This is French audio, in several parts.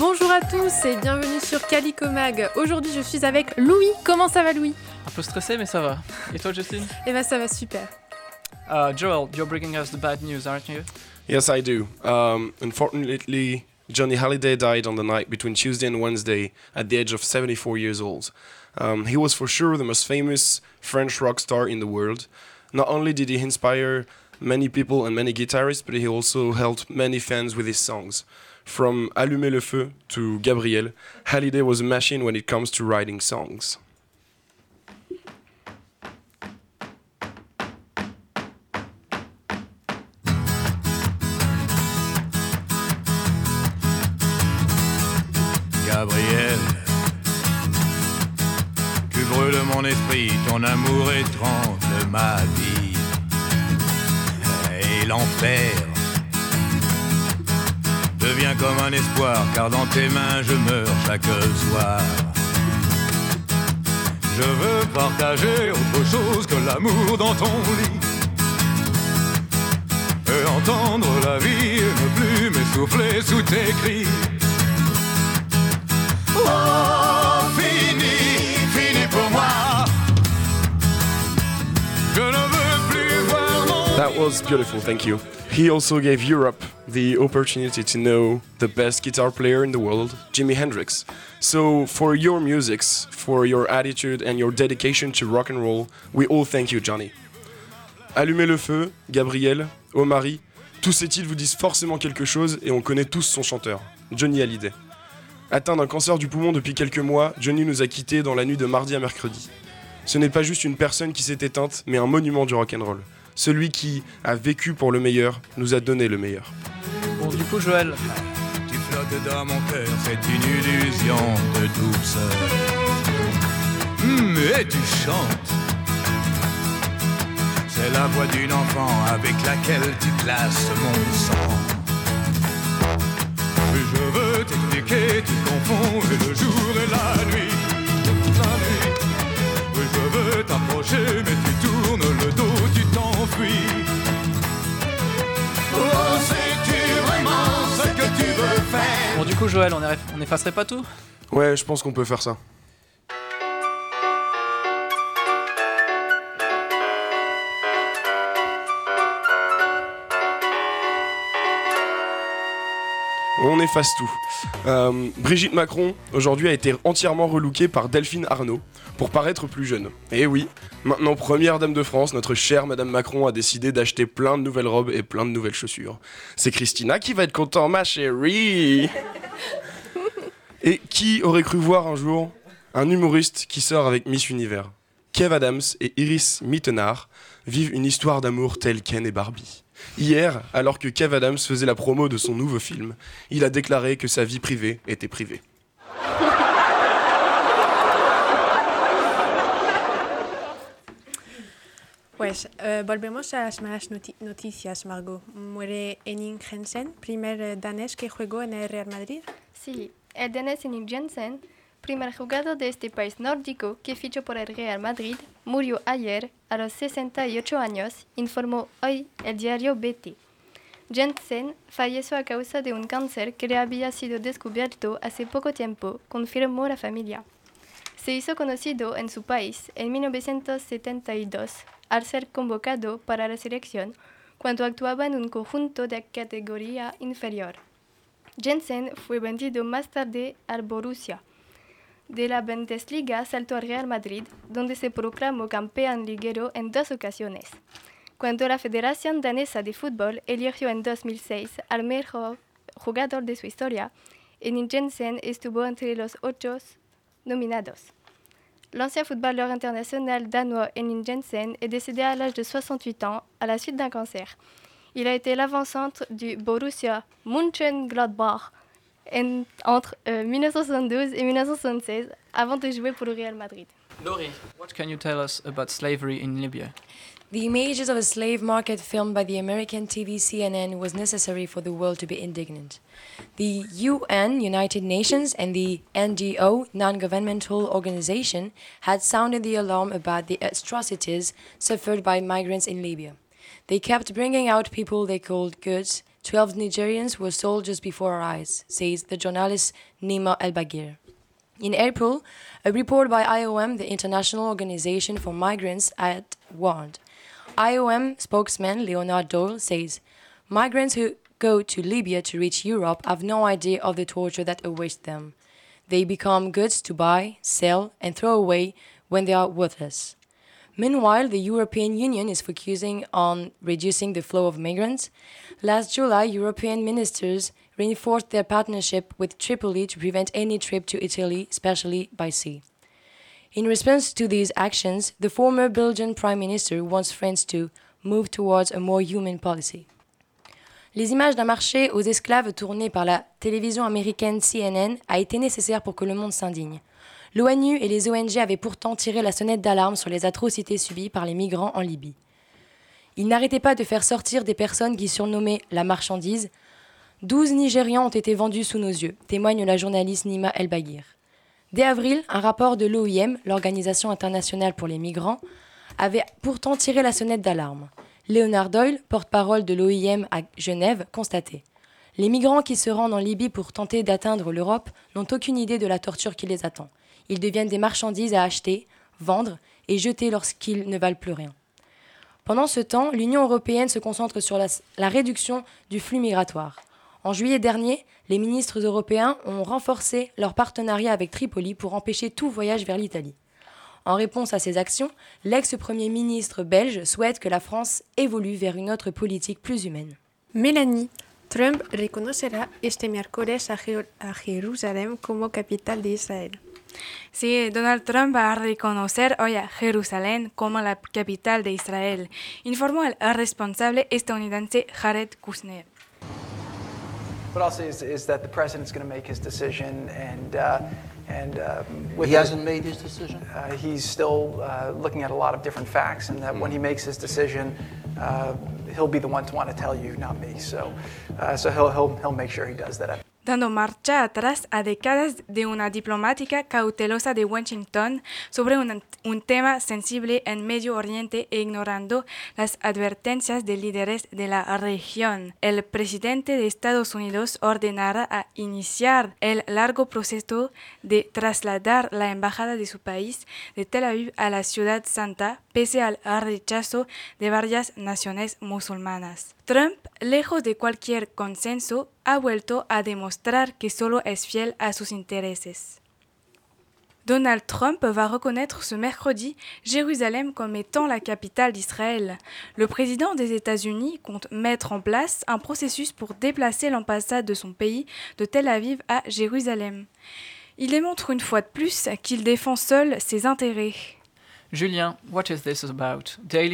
Bonjour à tous et bienvenue sur Calico Mag. Aujourd'hui je suis avec Louis. Comment ça va Louis? Un peu stressé mais ça va. Et toi Justine? Eh ben ça va super. Joel, you're bringing us the bad news, aren't you? Yes, I do. Unfortunately, Johnny Hallyday died on the night between Tuesday and Wednesday at the age of 74 years old. He was for sure the most famous French rock star in the world. Not only did he inspire many people and many guitarists, but he also helped many fans with his songs. From Allumer le Feu to Gabriel, Hallyday was a machine when it comes to writing songs. Gabriel, tu brûles mon esprit, ton amour étrange ma vie. Et l'enfer devient comme un espoir, car dans tes mains je meurs chaque soir. Je veux partager autre chose que l'amour dans ton lit, et entendre la vie et ne plus m'essouffler sous tes cris. Oh, fini, fini pour moi. Je ne veux plus voir mon... That was beautiful, thank you. He also gave Europe the opportunity to know the best guitar player in the world, Jimi Hendrix. So for your musics, for your attitude and your dedication to rock and roll, we all thank you, Johnny. Allumer le feu, Gabriel, Omari, tous ces titres vous disent forcément quelque chose et on connaît tous son chanteur, Johnny Hallyday. Atteint d'un cancer du poumon depuis quelques mois, Johnny nous a quittés dans la nuit de mardi à mercredi. Ce n'est pas juste une personne qui s'est éteinte, mais un monument du rock'n'roll. Celui qui a vécu pour le meilleur, nous a donné le meilleur. Bon, du coup, Joël. Tu flottes dans mon cœur, c'est une illusion de douceur. Et tu chantes. C'est la voix d'une enfant avec laquelle tu glaces mon sang. Je veux t'expliquer, tu confonds le jour et la nuit. La nuit. Oui, je veux t'approcher, mais tu tournes le dos, tu t'enfuis. Oh, sais-tu vraiment ce que tu veux faire? Bon, du coup, Joël, on effacerait pas tout? Ouais, je pense qu'on peut faire ça. On efface tout. Brigitte Macron, aujourd'hui, a été entièrement relookée par Delphine Arnaud pour paraître plus jeune. Et oui, maintenant première dame de France, notre chère Madame Macron a décidé d'acheter plein de nouvelles robes et plein de nouvelles chaussures. C'est Christina qui va être content, ma chérie. Et qui aurait cru voir un jour un humoriste qui sort avec Miss Univers? Kev Adams et Iris Mittenard vivent une histoire d'amour telle Ken et Barbie. Hier, alors que Kev Adams faisait la promo de son nouveau film, il a déclaré que sa vie privée était privée. Pues volvemos a las malas noticias, Margot. Muere Henning Jensen, primer danés que jugó en el Real Madrid. Sí, el danés Henning Jensen, primer jugador de este país nórdico que fichó por el Real Madrid, murió ayer a los 68 años, informó hoy el diario BT. Jensen falleció a causa de un cáncer que le había sido descubierto hace poco tiempo, confirmó la familia. Se hizo conocido en su país en 1972 al ser convocado para la selección cuando actuaba en un conjunto de categoría inferior. Jensen fue vendido más tarde al Borussia. De la Bundesliga saltó al Real Madrid, donde se proclamó campeón liguero en 2 ocasiones. Cuando la Federación Danesa de Fútbol eligió en 2006 al mejor jugador de su historia, Henning Jensen estuvo entre los 8 nominados. L'ancien footballeur international danois Henning Jensen est décédé à l'âge de 68 ans à la suite d'un cancer. Il a été l'avant-centre du Borussia Mönchengladbach entre 1972 et 1976 avant de jouer pour le Real Madrid. Laurie, what can you tell us about slavery in Libya? The images of a slave market filmed by the American TV CNN was necessary for the world to be indignant. The UN, United Nations, and the NGO, non-governmental organization, had sounded the alarm about the atrocities suffered by migrants in Libya. They kept bringing out people they called goods, 12 Nigerians were sold just before our eyes, says the journalist Nima El-Bagir. In April, a report by IOM, the International Organization for Migrants, had warned. IOM spokesman Leonard Doyle says, migrants who go to Libya to reach Europe have no idea of the torture that awaits them. They become goods to buy, sell, and throw away when they are worthless. Meanwhile, the European Union is focusing on reducing the flow of migrants. Last July, European ministers reinforced their partnership with Tripoli to prevent any trip to Italy, especially by sea. In response to these actions, the former Belgian Prime Minister wants France to move towards a more human policy. Les images d'un marché aux esclaves tournées par la télévision américaine CNN a été nécessaire pour que le monde s'indigne. L'ONU et les ONG avaient pourtant tiré la sonnette d'alarme sur les atrocités subies par les migrants en Libye. Ils n'arrêtaient pas de faire sortir des personnes qui surnommaient la marchandise. 12 Nigérians ont été vendus sous nos yeux, témoigne la journaliste Nima El-Bagir. Dès avril, un rapport de l'OIM, l'Organisation internationale pour les migrants, avait pourtant tiré la sonnette d'alarme. Leonard Doyle, porte-parole de l'OIM à Genève, constatait « Les migrants qui se rendent en Libye pour tenter d'atteindre l'Europe n'ont aucune idée de la torture qui les attend. Ils deviennent des marchandises à acheter, vendre et jeter lorsqu'ils ne valent plus rien. » Pendant ce temps, l'Union européenne se concentre sur la réduction du flux migratoire. En juillet dernier, les ministres européens ont renforcé leur partenariat avec Tripoli pour empêcher tout voyage vers l'Italie. En réponse à ces actions, l'ex-premier ministre belge souhaite que la France évolue vers une autre politique plus humaine. Mélanie, Trump reconocerá este miércoles a Jerusalén como capital de Israel. Sí, Donald Trump va a reconocer hoy a Jerusalén como la capital de Israel, informó el responsable estadounidense Jared Kushner. What I'll say is that the president's going to make his decision, and he hasn't made his decision. He's still looking at a lot of different facts, and that when he makes his decision, he'll be the one to want to tell you, not me. So he'll make sure he does that. Dando marcha atrás a décadas de una diplomática cautelosa de Washington sobre un tema sensible en Medio Oriente e ignorando las advertencias de líderes de la región, el presidente de Estados Unidos ordenará a iniciar el largo proceso de trasladar la embajada de su país de Tel Aviv a la Ciudad Santa, pese al rechazo de varias naciones musulmanas. Trump, lejos de cualquier consenso, ha vuelto a demostrar que solo es fiel a sus intereses. Donald Trump va reconnaître ce mercredi Jérusalem comme étant la capitale d'Israël. Le président des États-Unis compte mettre en place un processus pour déplacer l'ambassade de son pays de Tel Aviv à Jérusalem. Il démontre une fois de plus qu'il défend seul ses intérêts. Julien, what is this about? Daily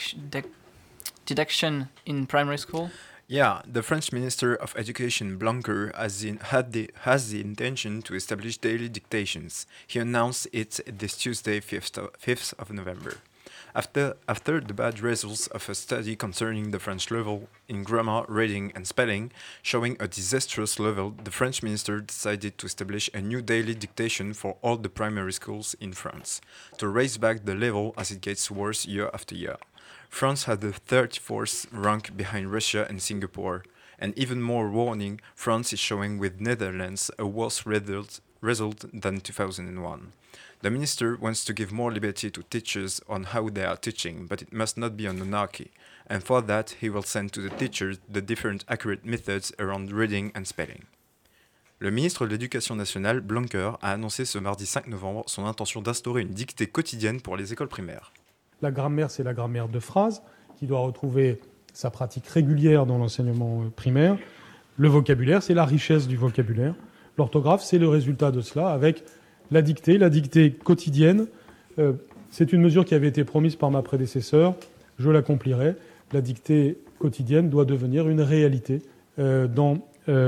deduction in primary school? Yeah, the French Minister of Education, Blanquer, has the intention to establish daily dictations. He announced it this Tuesday, 5th of November. After the bad results of a study concerning the French level in grammar, reading and spelling, showing a disastrous level, the French minister decided to establish a new daily dictation for all the primary schools in France, to raise back the level as it gets worse year after year. France had the 34th rank behind Russia and Singapore, and even more warning, France is showing with Netherlands a worse result than 2001. The minister wants to give more liberty to teachers on how they are teaching, but it must not be an anarchy, and for that he will send to the teachers the different accurate methods around reading and spelling. Le ministre de l'Éducation nationale, Blanquer, a annoncé ce mardi 5 novembre son intention d'instaurer une dictée quotidienne pour les écoles primaires. La grammaire, c'est la grammaire de phrase qui doit retrouver sa pratique régulière dans l'enseignement primaire. Le vocabulaire, c'est la richesse du vocabulaire. L'orthographe, c'est le résultat de cela avec la dictée quotidienne. C'est une mesure qui avait été promise par ma prédécesseur. Je l'accomplirai. La dictée quotidienne doit devenir une réalité dans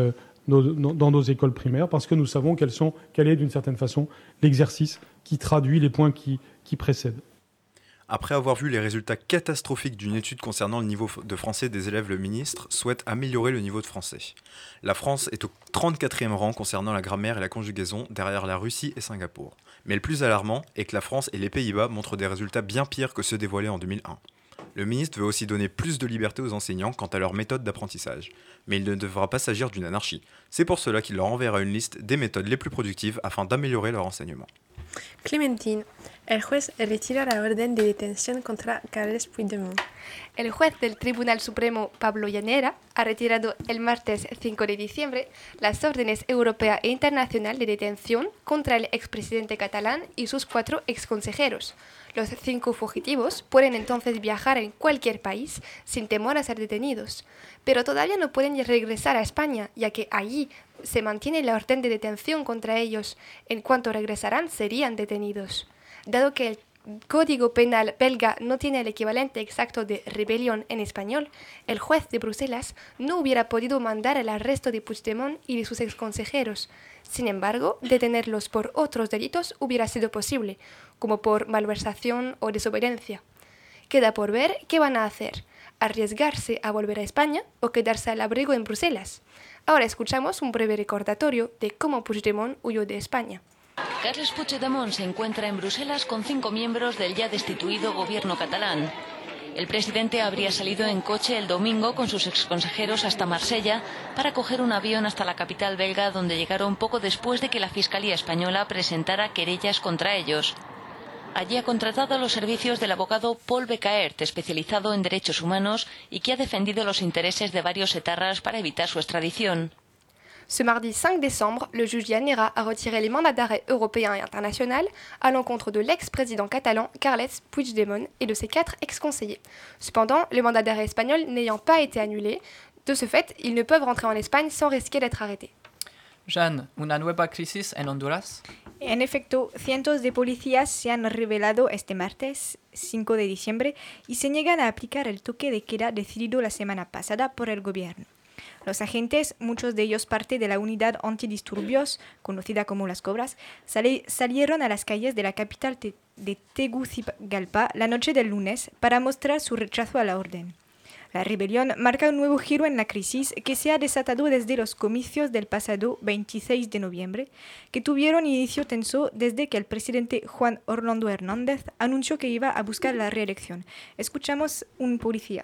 nos écoles primaires parce que nous savons quel est d'une certaine façon l'exercice qui traduit les points qui précèdent. Après avoir vu les résultats catastrophiques d'une étude concernant le niveau de français des élèves, le ministre souhaite améliorer le niveau de français. La France est au 34e rang concernant la grammaire et la conjugaison, derrière la Russie et Singapour. Mais le plus alarmant est que la France et les Pays-Bas montrent des résultats bien pires que ceux dévoilés en 2001. Le ministre veut aussi donner plus de liberté aux enseignants quant à leur méthode d'apprentissage. Mais il ne devra pas s'agir d'une anarchie. C'est pour cela qu'il leur enverra une liste des méthodes les plus productives afin d'améliorer leur enseignement. Clementine, el juez retira la orden de detención contra Carles Puigdemont. El juez del Tribunal Supremo, Pablo Llanera, ha retirado el martes 5 de diciembre las órdenes europea e internacional de detención contra el expresidente catalán y sus 4 exconsejeros. Los 5 fugitivos pueden entonces viajar en cualquier país sin temor a ser detenidos, pero todavía no pueden regresar a España, ya que allí se mantiene la orden de detención contra ellos. En cuanto regresarán, serían detenidos. Dado que el Código Penal belga no tiene el equivalente exacto de rebelión en español, el juez de Bruselas no hubiera podido mandar el arresto de Puigdemont y de sus exconsejeros. Sin embargo, detenerlos por otros delitos hubiera sido posible, como por malversación o desobediencia. Queda por ver qué van a hacer, arriesgarse a volver a España o quedarse al abrigo en Bruselas. Ahora escuchamos un breve recordatorio de cómo Puigdemont huyó de España. Carles Puigdemont se encuentra en Bruselas con 5 miembros del ya destituido gobierno catalán. El presidente habría salido en coche el domingo con sus exconsejeros hasta Marsella para coger un avión hasta la capital belga, donde llegaron poco después de que la Fiscalía española presentara querellas contra ellos. Allí ha contratado los servicios del abogado Paul Becaert, especializado en derechos humanos y que ha defendido los intereses de varios etarras para evitar su extradición. Ce mardi 5 décembre, le juge Llanera a retiré les mandats d'arrêt européens et internationaux à l'encontre de l'ex-président catalan Carles Puigdemont et de ses 4 ex-conseillers. Cependant, les mandats d'arrêt espagnols n'ayant pas été annulés, de ce fait, ils ne peuvent rentrer en Espagne sans risquer d'être arrêtés. Jeanne, una nueva crisis en Honduras. En efecto, cientos de policías se han rebelado este martes 5 de diciembre y se niegan a aplicar el toque de queda decidido la semana pasada por el gobierno. Los agentes, muchos de ellos parte de la unidad antidisturbios, conocida como Las Cobras, salieron a las calles de la capital de Tegucigalpa la noche del lunes para mostrar su rechazo a la orden. La rebelión marca un nuevo giro en la crisis que se ha desatado desde los comicios del pasado 26 de noviembre, que tuvieron inicio tenso desde que el presidente Juan Orlando Hernández anunció que iba a buscar la reelección. Escuchamos un policía.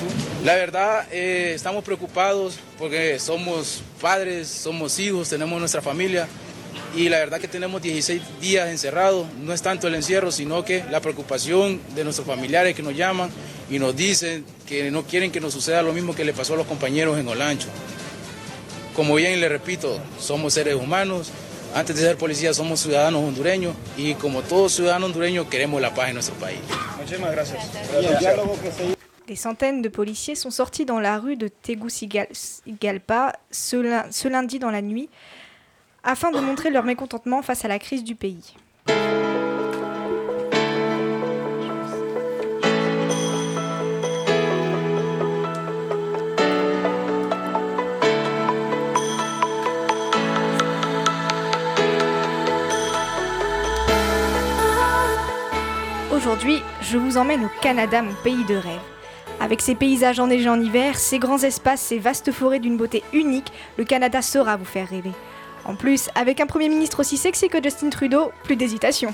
La verdad, estamos preocupados porque somos padres, somos hijos, tenemos nuestra familia y la verdad que tenemos 16 días encerrados. No es tanto el encierro, sino que la preocupación de nuestros familiares que nos llaman y nos dicen que no quieren que nos suceda lo mismo que le pasó a los compañeros en Olancho. Como bien les repito, somos seres humanos. Antes de ser policías somos ciudadanos hondureños y como todo ciudadano hondureño queremos la paz en nuestro país. Muchísimas gracias. Des centaines de policiers sont sortis dans la rue de Tegucigalpa ce lundi dans la nuit afin de montrer leur mécontentement face à la crise du pays. Aujourd'hui, je vous emmène au Canada, mon pays de rêve. Avec ses paysages enneigés en hiver, ses grands espaces, ses vastes forêts d'une beauté unique, le Canada saura vous faire rêver. En plus, avec un Premier ministre aussi sexy que Justin Trudeau, plus d'hésitation.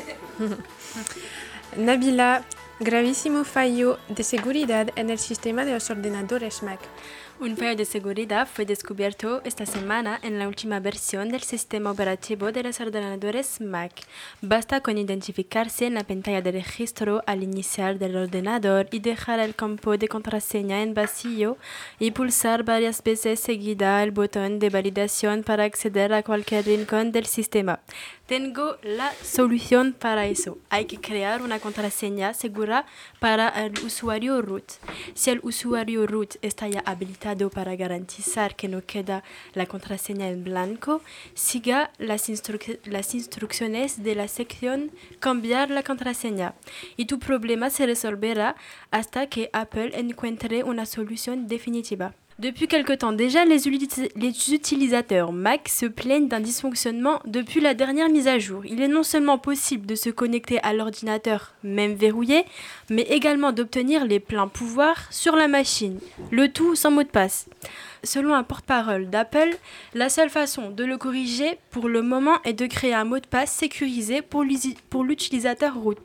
Nabila, gravísimo fallo de seguridad en el sistema de los ordenadores Mac. Un fallo de seguridad fue descubierto esta semana en la última versión del sistema operativo de los ordenadores Mac. Basta con identificarse en la pantalla de registro al iniciar del ordenador y dejar el campo de contraseña en vacío y pulsar varias veces seguida el botón de validación para acceder a cualquier rincón del sistema. Tengo la solución para eso. Hay que crear una contraseña segura para el usuario root. Si el usuario root está ya habilitado para garantizar que no queda la contraseña en blanco, siga las instrucciones de la sección Cambiar la contraseña y tu problema se resolverá hasta que Apple encuentre una solución definitiva. Depuis quelque temps déjà, les utilisateurs Mac se plaignent d'un dysfonctionnement depuis la dernière mise à jour. Il est non seulement possible de se connecter à l'ordinateur, même verrouillé, mais également d'obtenir les pleins pouvoirs sur la machine, le tout sans mot de passe. Selon un porte-parole d'Apple, la seule façon de le corriger pour le moment est de créer un mot de passe sécurisé pour l'utilisateur root.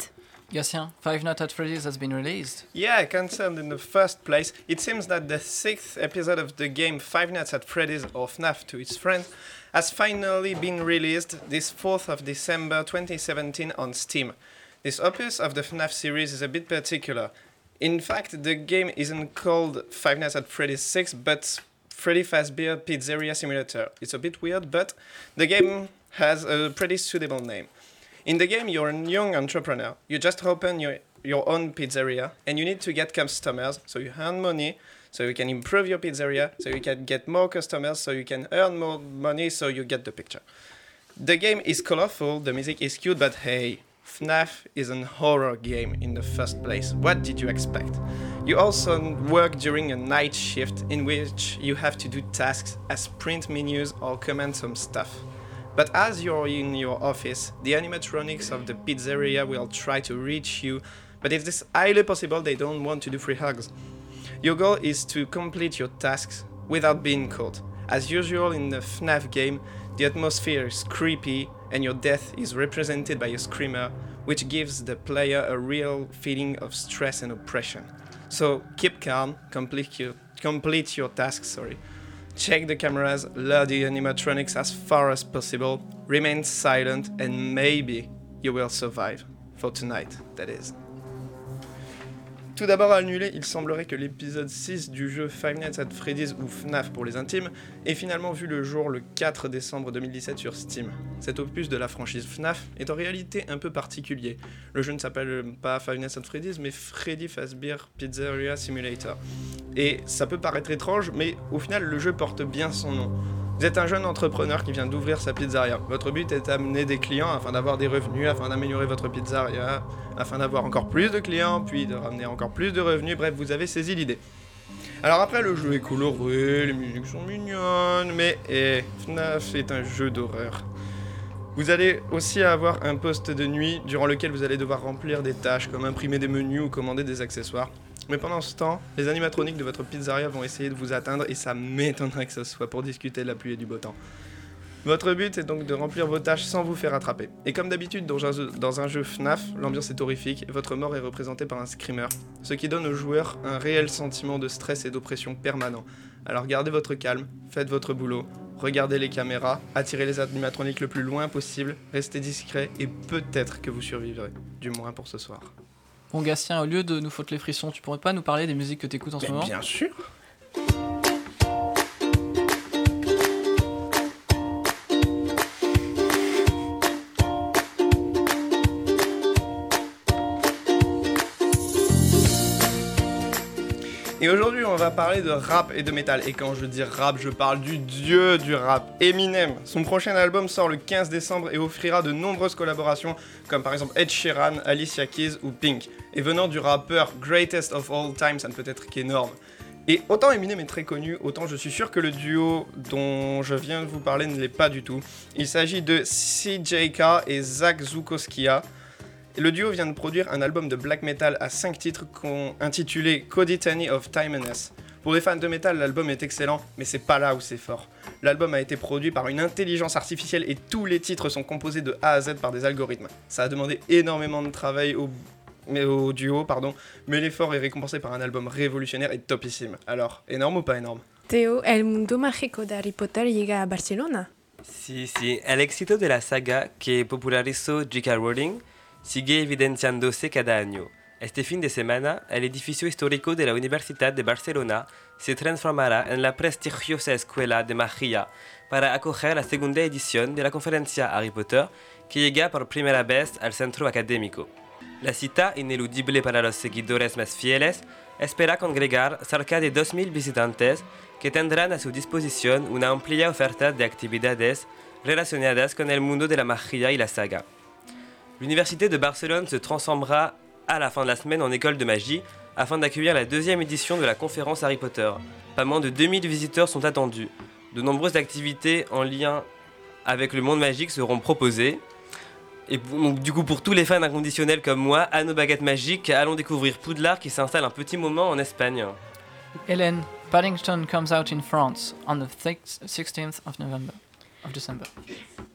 Gatien, Five Nights at Freddy's has been released. Yeah, cancelled in the first place. It seems that the 6th episode of the game Five Nights at Freddy's, or FNAF to its friends, has finally been released this 4th of December 2017 on Steam. This opus of the FNAF series is a bit particular. In fact, the game isn't called Five Nights at Freddy's 6, but Freddy Fazbear Pizzeria Simulator. It's a bit weird, but the game has a pretty suitable name. In the game, you're a young entrepreneur. You just open your own pizzeria, and you need to get customers, so you earn money, so you can improve your pizzeria, so you can get more customers, so you can earn more money, so you get the picture. The game is colorful, the music is cute, but hey, FNAF is an horror game in the first place. What did you expect? You also work during a night shift in which you have to do tasks as print menus or command some stuff. But as you're in your office, the animatronics of the pizzeria will try to reach you, but if it's highly possible, they don't want to do free hugs. Your goal is to complete your tasks without being caught. As usual in the FNAF game, the atmosphere is creepy and your death is represented by a screamer, which gives the player a real feeling of stress and oppression. So keep calm, complete your tasks, Check the cameras, lure the animatronics as far as possible, remain silent, and maybe you will survive. For tonight, that is. Tout d'abord annulé, il semblerait que l'épisode 6 du jeu Five Nights at Freddy's ou FNAF pour les intimes ait finalement vu le jour le 4 décembre 2017 sur Steam. Cet opus de la franchise FNAF est en réalité un peu particulier. Le jeu ne s'appelle pas Five Nights at Freddy's mais Freddy Fazbear Pizzeria Simulator. Et ça peut paraître étrange, mais au final le jeu porte bien son nom. Vous êtes un jeune entrepreneur qui vient d'ouvrir sa pizzeria. Votre but est d'amener des clients afin d'avoir des revenus, afin d'améliorer votre pizzeria, afin d'avoir encore plus de clients, puis de ramener encore plus de revenus. Bref, vous avez saisi l'idée. Alors après, le jeu est coloré, les musiques sont mignonnes, mais FNAF est un jeu d'horreur. Vous allez aussi avoir un poste de nuit durant lequel vous allez devoir remplir des tâches comme imprimer des menus ou commander des accessoires. Mais pendant ce temps, les animatroniques de votre pizzeria vont essayer de vous atteindre et ça m'étonnerait que ce soit pour discuter de la pluie et du beau temps. Votre but est donc de remplir vos tâches sans vous faire attraper. Et comme d'habitude dans un jeu FNAF, l'ambiance est horrifique et votre mort est représentée par un screamer, ce qui donne aux joueurs un réel sentiment de stress et d'oppression permanent. Alors gardez votre calme, faites votre boulot, regardez les caméras, attirez les animatroniques le plus loin possible, restez discret et peut-être que vous survivrez, du moins pour ce soir. Bon Gatien, au lieu de nous foutre les frissons, tu pourrais pas nous parler des musiques que t'écoutes en ce moment ? Bien sûr. Et aujourd'hui, on va parler de rap et de métal. Et quand je dis rap, je parle du dieu du rap, Eminem. Son prochain album sort le 15 décembre et offrira de nombreuses collaborations, comme par exemple Ed Sheeran, Alicia Keys ou Pink. Et venant du rappeur Greatest of All Time, ça ne peut être qu'énorme. Et autant Eminem est très connu, autant je suis sûr que le duo dont je viens de vous parler ne l'est pas du tout. Il s'agit de CJK et Zach Zukoskia. Le duo vient de produire un album de black metal à 5 titres intitulé Coditany of Timeless. Pour les fans de metal, l'album est excellent, mais c'est pas là où c'est fort. L'album a été produit par une intelligence artificielle et tous les titres sont composés de A à Z par des algorithmes. Ça a demandé énormément de travail au duo, mais l'effort est récompensé par un album révolutionnaire et topissime. Alors, énorme ou pas énorme? Teo, el mundo mágico de Harry Potter llega a Barcelona. Sí, el éxito de la saga que popularizó J.K. Rowling sigue evidenciándose cada año. Este fin de semana, el edificio histórico de la Universidad de Barcelona se transformará en la prestigiosa Escuela de Magia para acoger la segunda edición de la conferencia Harry Potter que llega por primera vez al centro académico. La cita, ineludible para los seguidores más fieles, espera congregar cerca de 2.000 visitantes que tendrán a su disposición una amplia oferta de actividades relacionadas con el mundo de la magia y la saga. L'Université de Barcelone se transformera à la fin de la semaine en école de magie afin d'accueillir la deuxième édition de la conférence Harry Potter. Pas moins de 2000 visiteurs sont attendus. De nombreuses activités en lien avec le monde magique seront proposées. Et donc, du coup, pour tous les fans inconditionnels comme moi, à nos baguettes magiques, allons découvrir Poudlard qui s'installe un petit moment en Espagne. Hélène, Paddington comes out in France on the 16th of December.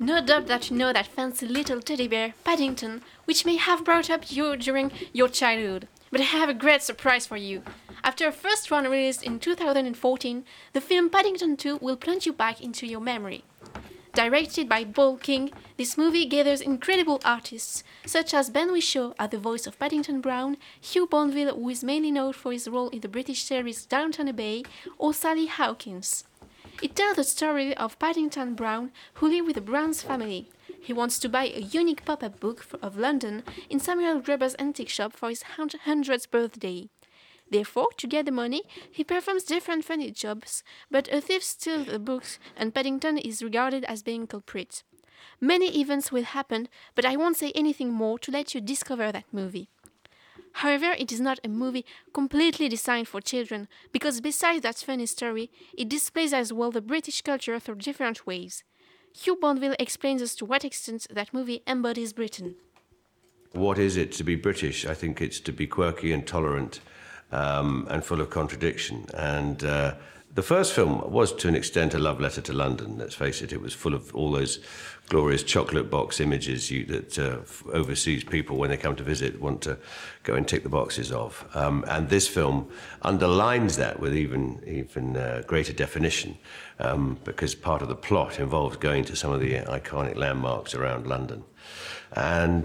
No doubt that you know that fancy little teddy bear, Paddington, which may have brought up you during your childhood. But I have a great surprise for you. After a first run released in 2014, the film Paddington 2 will plunge you back into your memory. Directed by Paul King, this movie gathers incredible artists, such as Ben Whishaw as the voice of Paddington Brown, Hugh Bonneville, who is mainly known for his role in the British series Downton Abbey, or Sally Hawkins. It tells the story of Paddington Brown, who lives with the Brown's family. He wants to buy a unique pop-up book of London in Samuel Gruber's antique shop for his 100th birthday. Therefore, to get the money, he performs different funny jobs, but a thief steals the books and Paddington is regarded as being culprit. Many events will happen, but I won't say anything more to let you discover that movie. However, it is not a movie completely designed for children, because besides that funny story, it displays as well the British culture through different ways. Hugh Bonneville explains us to what extent that movie embodies Britain. What is it to be British? I think it's to be quirky and tolerant and full of contradiction. And the first film was, to an extent, a love letter to London. Let's face it, it was full of all those glorious chocolate box images that overseas people, when they come to visit, want to go and tick the boxes of. And this film underlines that with even greater definition, because part of the plot involves going to some of the iconic landmarks around London. And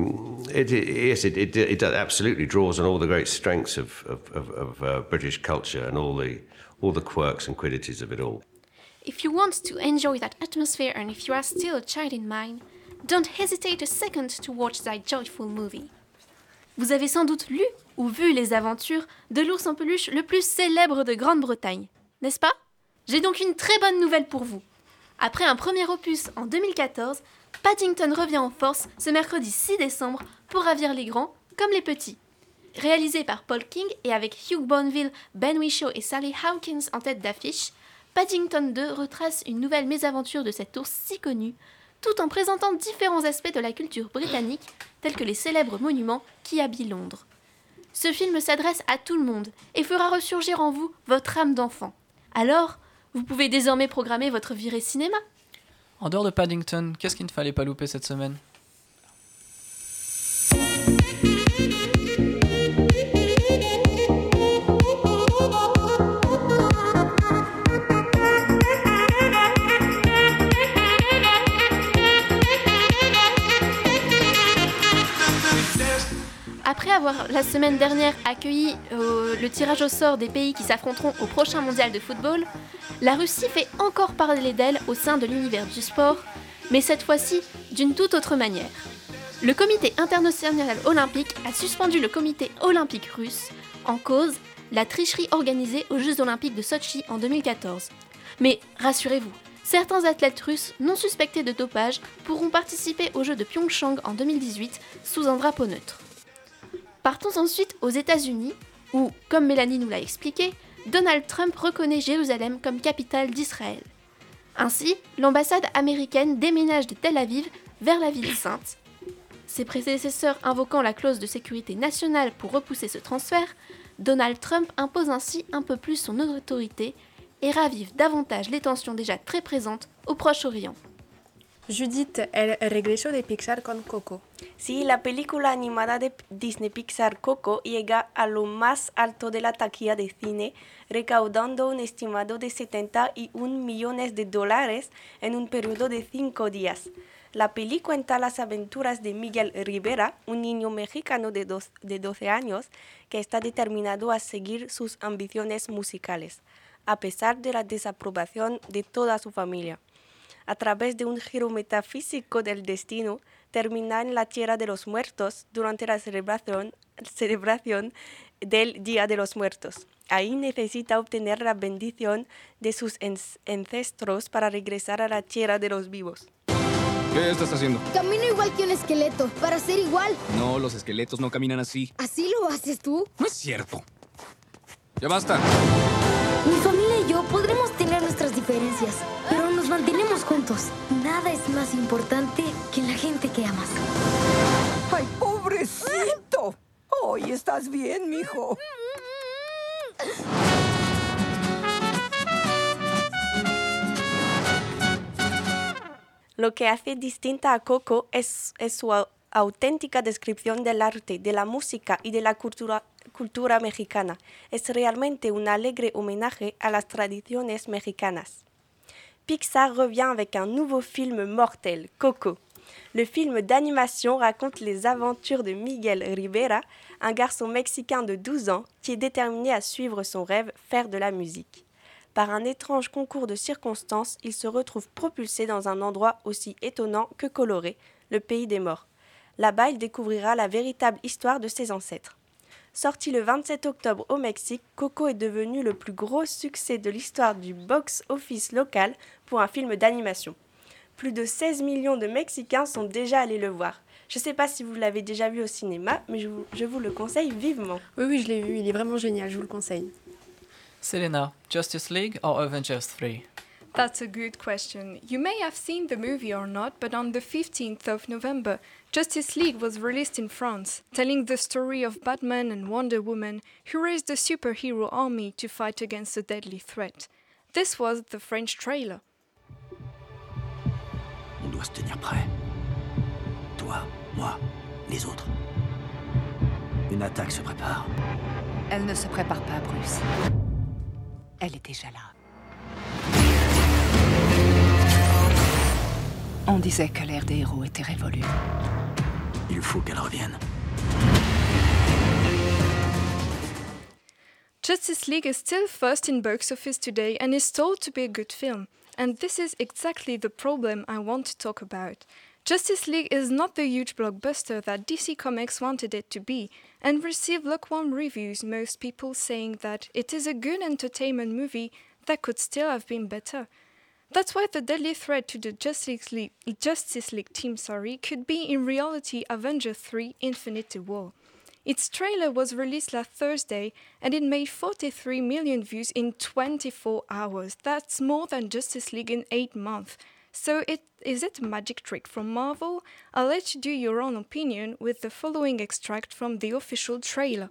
it absolutely draws on all the great strengths of British culture and all the quirks and quiddities of it all. If you want to enjoy that atmosphere and if you are still a child in mind, don't hesitate a second to watch that joyful movie. Vous avez sans doute lu ou vu les aventures de l'ours en peluche le plus célèbre de Grande-Bretagne, n'est-ce pas? J'ai donc une très bonne nouvelle pour vous. Après un premier opus en 2014, Paddington revient en force ce mercredi 6 décembre pour ravir les grands comme les petits. Réalisé par Paul King et avec Hugh Bonneville, Ben Whishaw et Sally Hawkins en tête d'affiche, Paddington 2 retrace une nouvelle mésaventure de cet ours si connu, tout en présentant différents aspects de la culture britannique, tels que les célèbres monuments qui habillent Londres. Ce film s'adresse à tout le monde et fera ressurgir en vous votre âme d'enfant. Alors, vous pouvez désormais programmer votre virée cinéma. En dehors de Paddington, qu'est-ce qu'il ne fallait pas louper cette semaine? Après avoir la semaine dernière accueilli le tirage au sort des pays qui s'affronteront au prochain mondial de football, la Russie fait encore parler d'elle au sein de l'univers du sport, mais cette fois-ci d'une toute autre manière. Le comité international olympique a suspendu le comité olympique russe, en cause la tricherie organisée aux Jeux olympiques de Sotchi en 2014. Mais rassurez-vous, certains athlètes russes non suspectés de dopage pourront participer aux Jeux de Pyeongchang en 2018 sous un drapeau neutre. Partons ensuite aux États-Unis, où, comme Mélanie nous l'a expliqué, Donald Trump reconnaît Jérusalem comme capitale d'Israël. Ainsi, l'ambassade américaine déménage de Tel Aviv vers la ville sainte. Ses prédécesseurs invoquant la clause de sécurité nationale pour repousser ce transfert, Donald Trump impose ainsi un peu plus son autorité et ravive davantage les tensions déjà très présentes au Proche-Orient. Judith, el regreso de Pixar con Coco. Sí, la película animada de Disney Pixar Coco llega a lo más alto de la taquilla de cine, recaudando un estimado de $71 millones en un periodo de 5 días. La peli cuenta las aventuras de Miguel Rivera, un niño mexicano de 12 años que está determinado a seguir sus ambiciones musicales, a pesar de la desaprobación de toda su familia. A través de un giro metafísico del destino, termina en la Tierra de los Muertos durante la celebración del Día de los Muertos. Ahí necesita obtener la bendición de sus ancestros para regresar a la Tierra de los vivos. ¿Qué estás haciendo? Camino igual que un esqueleto, para ser igual. No, los esqueletos no caminan así. ¿Así lo haces tú? No es cierto. Ya basta. Mi familia y yo podremos tener nuestras diferencias, pero nos mantenemos juntos. Nada es más importante que la gente que amas. ¡Ay, pobrecito! Hoy estás bien, mijo. Lo que hace distinta a Coco es su auténtica descripción del arte, de la música y de la cultura mexicana. Es realmente un alegre homenaje a las tradiciones mexicanas. Pixar revient avec un nouveau film mortel, Coco. Le film d'animation raconte les aventures de Miguel Rivera, un garçon mexicain de 12 ans qui est déterminé à suivre son rêve, faire de la musique. Par un étrange concours de circonstances, il se retrouve propulsé dans un endroit aussi étonnant que coloré, le pays des morts. Là-bas, il découvrira la véritable histoire de ses ancêtres. Sorti le 27 octobre au Mexique, Coco est devenu le plus gros succès de l'histoire du box-office local pour un film d'animation. Plus de 16 millions de Mexicains sont déjà allés le voir. Je ne sais pas si vous l'avez déjà vu au cinéma, mais je vous le conseille vivement. Oui, je l'ai vu, il est vraiment génial, je vous le conseille. Selena, Justice League or Avengers 3? That's a good question. You may have seen the movie or not, but on the 15th of November, Justice League was released in France, telling the story of Batman and Wonder Woman who raised a superhero army to fight against a deadly threat. This was the French trailer. On doit se tenir prêt. Toi, moi, les autres. Une attaque se prépare. Elle ne se prépare pas, Bruce. Elle est déjà là. On disait que l'ère des héros était révolue. Il faut qu'elle revienne. Justice League is still first in box office today and is told to be a good film. And this is exactly the problem I want to talk about. Justice League is not the huge blockbuster that DC Comics wanted it to be, and received lukewarm reviews, most people saying that it is a good entertainment movie that could still have been better. That's why the deadly threat to the Justice League team could be in reality Avengers 3 Infinity War. Its trailer was released last Thursday and it made 43 million views in 24 hours. That's more than Justice League in 8 months. So is it a magic trick from Marvel? I'll let you do your own opinion with the following extract from the official trailer.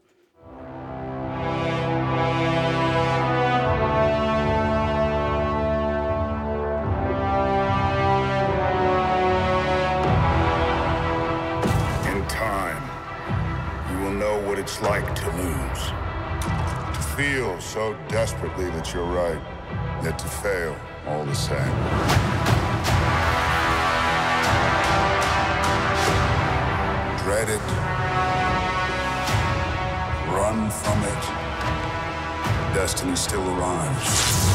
Know what it's like to lose. To feel so desperately that you're right, yet to fail all the same. Dread it. Run from it. Destiny still arrives.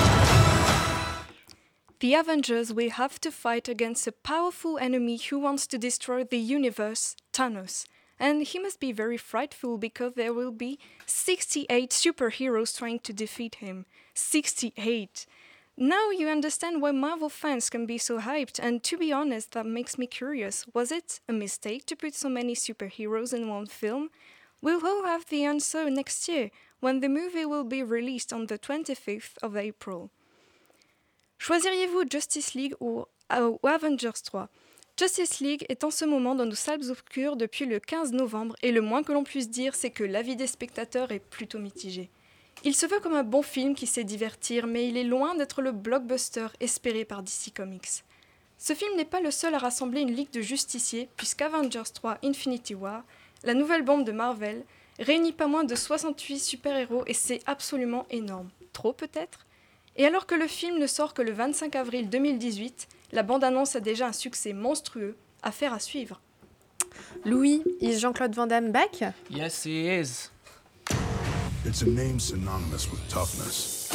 The Avengers will have to fight against a powerful enemy who wants to destroy the universe, Thanos. And he must be very frightful because there will be 68 superheroes trying to defeat him. 68! Now you understand why Marvel fans can be so hyped, and to be honest, that makes me curious. Was it a mistake to put so many superheroes in one film? We'll all have the answer next year, when the movie will be released on the 25th of April. Choisiriez-vous Justice League ou Avengers 3? Justice League est en ce moment dans nos salles obscures depuis le 15 novembre et le moins que l'on puisse dire, c'est que l'avis des spectateurs est plutôt mitigé. Il se veut comme un bon film qui sait divertir, mais il est loin d'être le blockbuster espéré par DC Comics. Ce film n'est pas le seul à rassembler une ligue de justiciers, puisqu'Avengers 3 Infinity War, la nouvelle bombe de Marvel, réunit pas moins de 68 super-héros et c'est absolument énorme. Trop peut-être ? Et alors que le film ne sort que le 25 avril 2018, la bande-annonce a déjà un succès monstrueux, affaire à suivre. Louis, is Jean-Claude Van Damme back? Yes, he is. It's a name synonymous with toughness,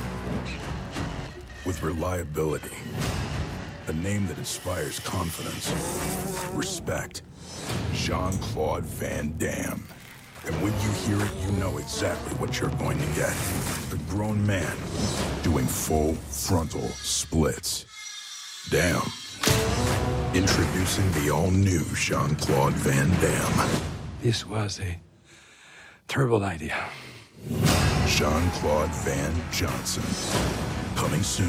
with reliability, a name that inspires confidence, respect. Jean-Claude Van Damme. And when you hear it, you know exactly what you're going to get. A grown man doing full frontal splits. Damn. Introducing the all-new Jean-Claude Van Damme. This was a terrible idea. Jean-Claude Van Johnson. Coming soon.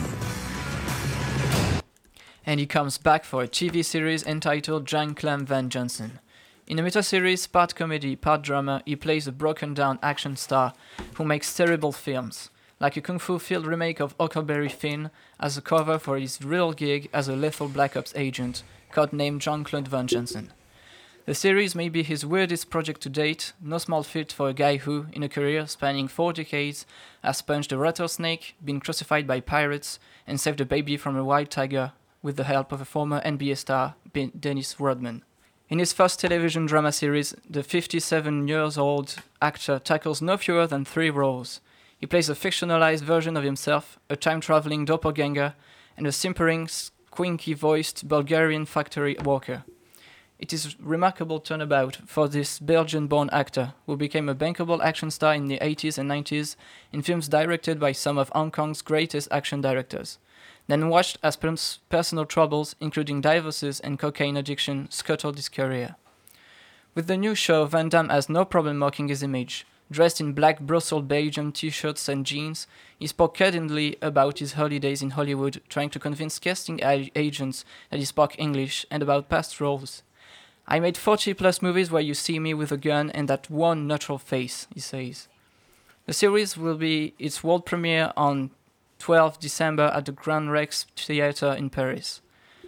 And he comes back for a TV series entitled Jean-Claude Van Johnson. In a meta-series, part comedy, part drama, he plays a broken-down action star who makes terrible films. like a kung fu field remake of Huckleberry Finn, as a cover for his real gig as a lethal Black Ops agent, codenamed Jean-Claude Van Johnson. The series may be his weirdest project to date, no small feat for a guy who, in a career spanning 4 decades, has punched a rattlesnake, been crucified by pirates, and saved a baby from a wild tiger with the help of a former NBA star, Dennis Rodman. In his first television drama series, the 57-year-old actor tackles no fewer than 3 roles. He plays a fictionalized version of himself, a time-traveling doppelganger, and a simpering, squinky-voiced Bulgarian factory worker. It is a remarkable turnabout for this Belgian-born actor, who became a bankable action star in the 80s and 90s in films directed by some of Hong Kong's greatest action directors. Then watched as personal troubles, including divorces and cocaine addiction, scuttled his career. With the new show, Van Damme has no problem mocking his image. Dressed in black Brussels Belgium t-shirts and jeans, he spoke candidly about his early days in Hollywood, trying to convince casting agents that he spoke English, and about past roles. I made 40-plus movies where you see me with a gun and that one natural face, he says. The series will be its world premiere on 12 December at the Grand Rex Theatre in Paris.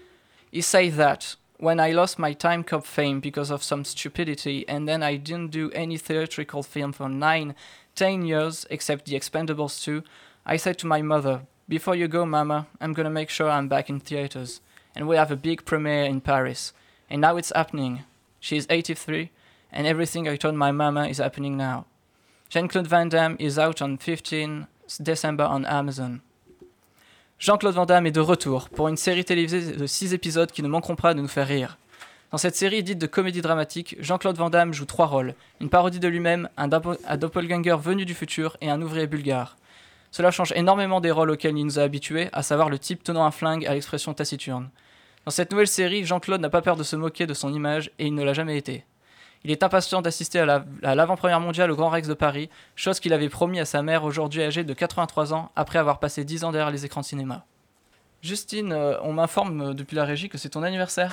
He says that, when I lost my Time Cop fame because of some stupidity, and then I didn't do any theatrical film for 9-10 years, except The Expendables 2, I said to my mother, "Before you go, Mama, I'm gonna make sure I'm back in theaters. And we have a big premiere in Paris. And now it's happening. She is 83, and everything I told my mama is happening now." Jean-Claude Van Damme is out on 15 December on Amazon. Jean-Claude Van Damme est de retour pour une série télévisée de 6 épisodes qui ne manqueront pas de nous faire rire. Dans cette série dite de comédie dramatique, Jean-Claude Van Damme joue 3 rôles, une parodie de lui-même, un doppelganger venu du futur et un ouvrier bulgare. Cela change énormément des rôles auxquels il nous a habitués, à savoir le type tenant un flingue à l'expression taciturne. Dans cette nouvelle série, Jean-Claude n'a pas peur de se moquer de son image et il ne l'a jamais été. Il est impatient d'assister à l'avant-première mondiale au Grand Rex de Paris, chose qu'il avait promis à sa mère aujourd'hui âgée de 83 ans après avoir passé 10 ans derrière les écrans de cinéma. Justine, on m'informe depuis la régie que c'est ton anniversaire.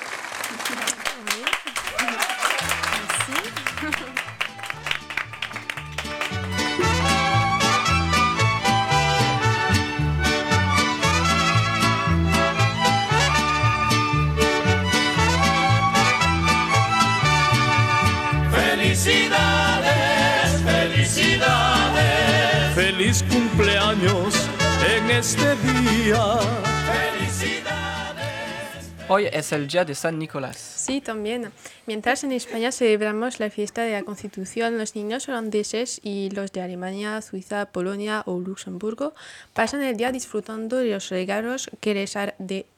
Felicidades, felicidades. Feliz cumpleaños en este día. Felicidades. Hoy es el día de San Nicolás. Sí, también. Mientras en España celebramos la fiesta de la Constitución, los niños holandeses y los de Alemania, Suiza, Polonia o Luxemburgo pasan el día disfrutando de los regalos que les ha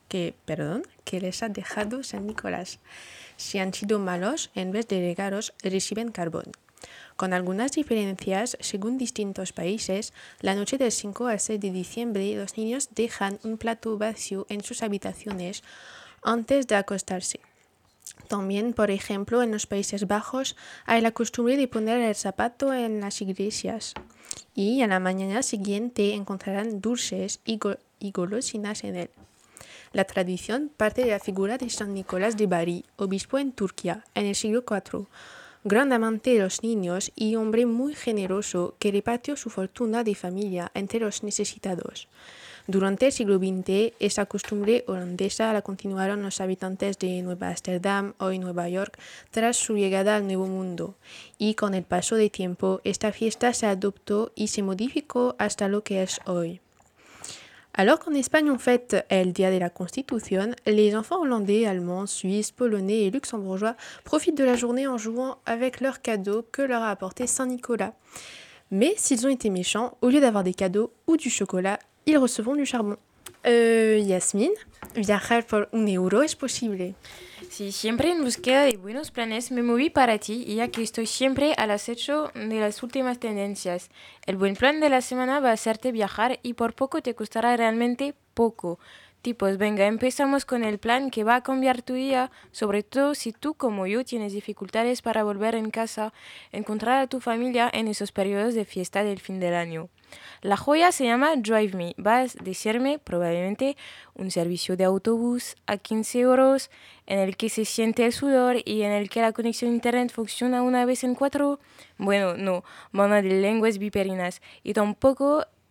dejado San Nicolás. Si han sido malos, en vez de regalos, reciben carbón. Con algunas diferencias, según distintos países, la noche del 5 al 6 de diciembre los niños dejan un plato vacío en sus habitaciones antes de acostarse. También, por ejemplo, en los Países Bajos hay la costumbre de poner el zapato en las iglesias y a la mañana siguiente encontrarán dulces y golosinas en él. La tradición parte de la figura de San Nicolás de Bari, obispo en Turquía, en el siglo IV, gran amante de los niños y hombre muy generoso que repartió su fortuna de familia entre los necesitados. Durante el siglo XX, esa costumbre holandesa la continuaron los habitantes de Nueva Ámsterdam, hoy Nueva York, tras su llegada al Nuevo Mundo. Y con el paso del tiempo, esta fiesta se adoptó y se modificó hasta lo que es hoy. Alors qu'en Espagne on fête le Dia de la Constitution, les enfants hollandais, allemands, suisses, polonais et luxembourgeois profitent de la journée en jouant avec leurs cadeaux que leur a apporté Saint-Nicolas. Mais s'ils ont été méchants, au lieu d'avoir des cadeaux ou du chocolat, ils recevront du charbon. Yasmine, viajar por €1 es posible. Sí, siempre en búsqueda de buenos planes me moví para ti y ya que estoy siempre al acecho de las últimas tendencias. El buen plan de la semana va a hacerte viajar y por poco te costará realmente poco. Tipos, venga, empezamos con el plan que va a cambiar tu día, sobre todo si tú como yo tienes dificultades para volver en casa, encontrar a tu familia en esos periodos de fiesta del fin del año. La joya se llama Drive Me. Va a decirme probablemente un servicio de autobús a 15 € en el que se siente el sudor y en el que la conexión a internet funciona una vez en 4. Bueno, no, mano de lenguas viperinas. Y tampoco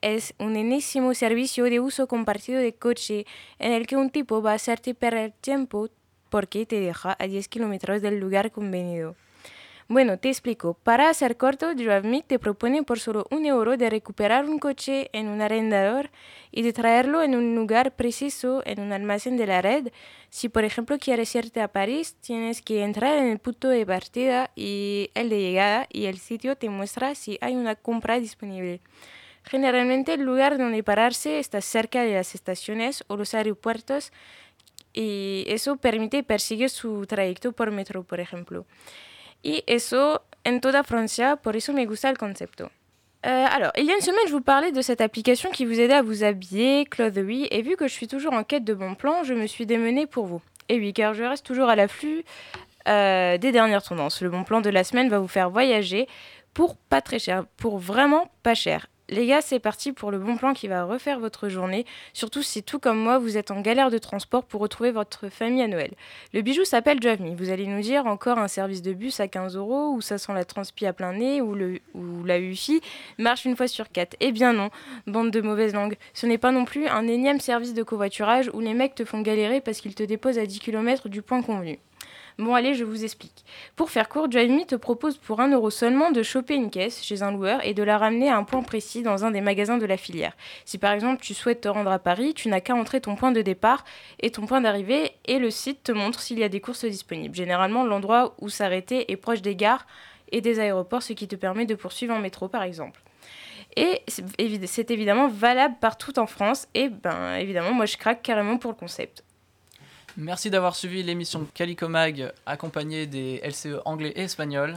es un enésimo servicio de uso compartido de coche en el que un tipo va a hacerte perder tiempo porque te deja a 10 kilómetros del lugar convenido. Bueno, te explico. Para hacer corto, DriveMe te propone por solo €1 de recuperar un coche en un arrendador y de traerlo en un lugar preciso en un almacén de la red. Si, por ejemplo, quieres irte a París, tienes que entrar en el punto de partida y el de llegada y el sitio te muestra si hay una compra disponible. Generalmente el lugar donde pararse está cerca de las estaciones o los aeropuertos y eso permite perseguir su trayecto por metro, por ejemplo. Et eso en toda Francia, por eso me gusta el concepto. Alors, il y a une semaine, je vous parlais de cette application qui vous aidait à vous habiller, Clothery, et vu que je suis toujours en quête de bons plans, je me suis démenée pour vous. Et oui, car je reste toujours à l'afflux des dernières tendances. Le bon plan de la semaine va vous faire voyager pour pas très cher, pour vraiment pas cher. Les gars, c'est parti pour le bon plan qui va refaire votre journée, surtout si tout comme moi, vous êtes en galère de transport pour retrouver votre famille à Noël. Le bijou s'appelle DriveMe. Vous allez nous dire encore un service de bus à 15€, où ça sent la transpi à plein nez, où la Wi-Fi marche une fois sur 4. Eh bien non, bande de mauvaises langues. Ce n'est pas non plus un énième service de covoiturage où les mecs te font galérer parce qu'ils te déposent à 10 km du point convenu. Bon allez, je vous explique. Pour faire court, DriveMe te propose pour 1€ seulement de choper une caisse chez un loueur et de la ramener à un point précis dans un des magasins de la filière. Si par exemple tu souhaites te rendre à Paris, tu n'as qu'à entrer ton point de départ et ton point d'arrivée et le site te montre s'il y a des courses disponibles. Généralement, l'endroit où s'arrêter est proche des gares et des aéroports, ce qui te permet de poursuivre en métro par exemple. Et c'est évidemment valable partout en France et évidemment, moi je craque carrément pour le concept. Merci d'avoir suivi l'émission Calico Mag accompagnée des LCE anglais et espagnols.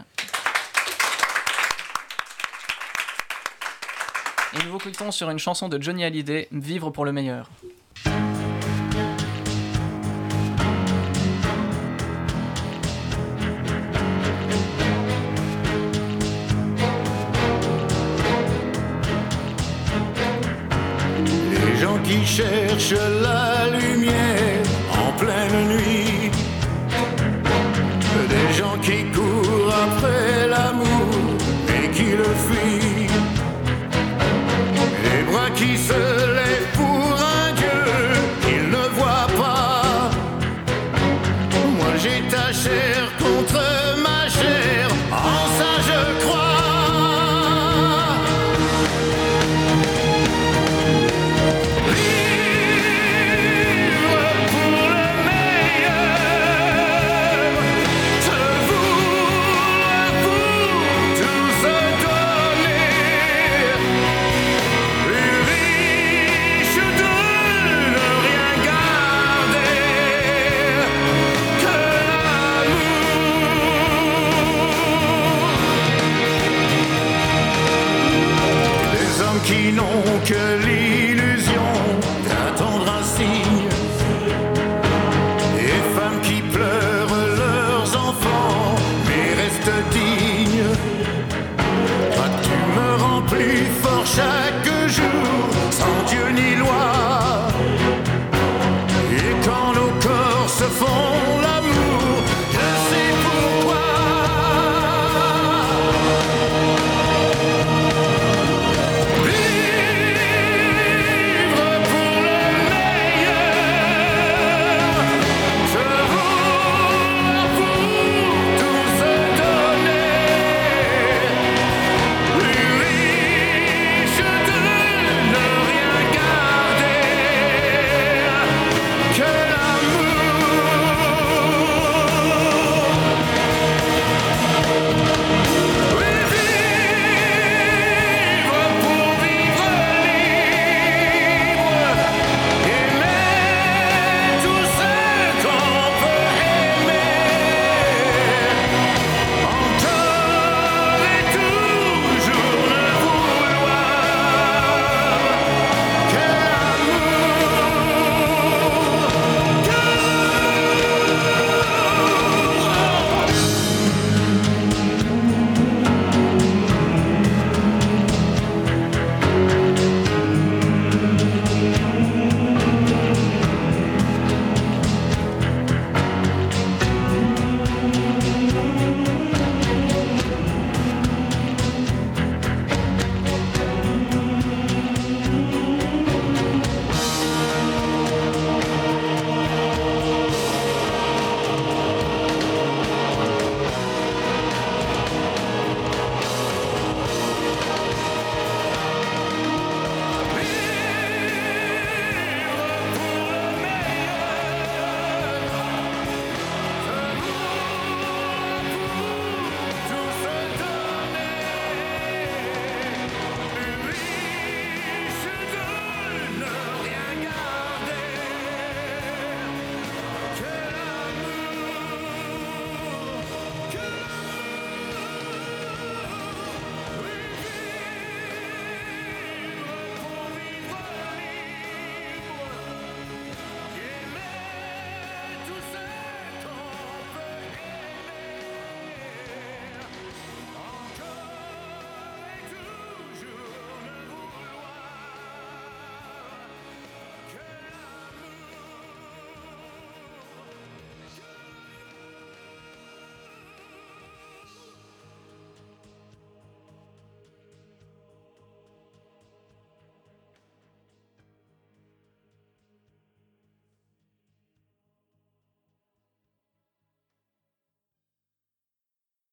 Et nous vous quittons sur une chanson de Johnny Hallyday, Vivre pour le meilleur. Les gens qui cherchent la lumière en pleine nuit, des gens qui courent après l'amour et qui le fuient, les bras qui se lèvent pour un Dieu qu'ils ne voient pas. Moi j'ai ta chair contre ma chair, en ça je crois. Qui n'ont que l'illusion d'attendre un signe, et femmes qui pleurent leurs enfants mais restent dignes. Toi tu me rends plus fort chaque jour, sans Dieu ni loi, et quand nos corps se font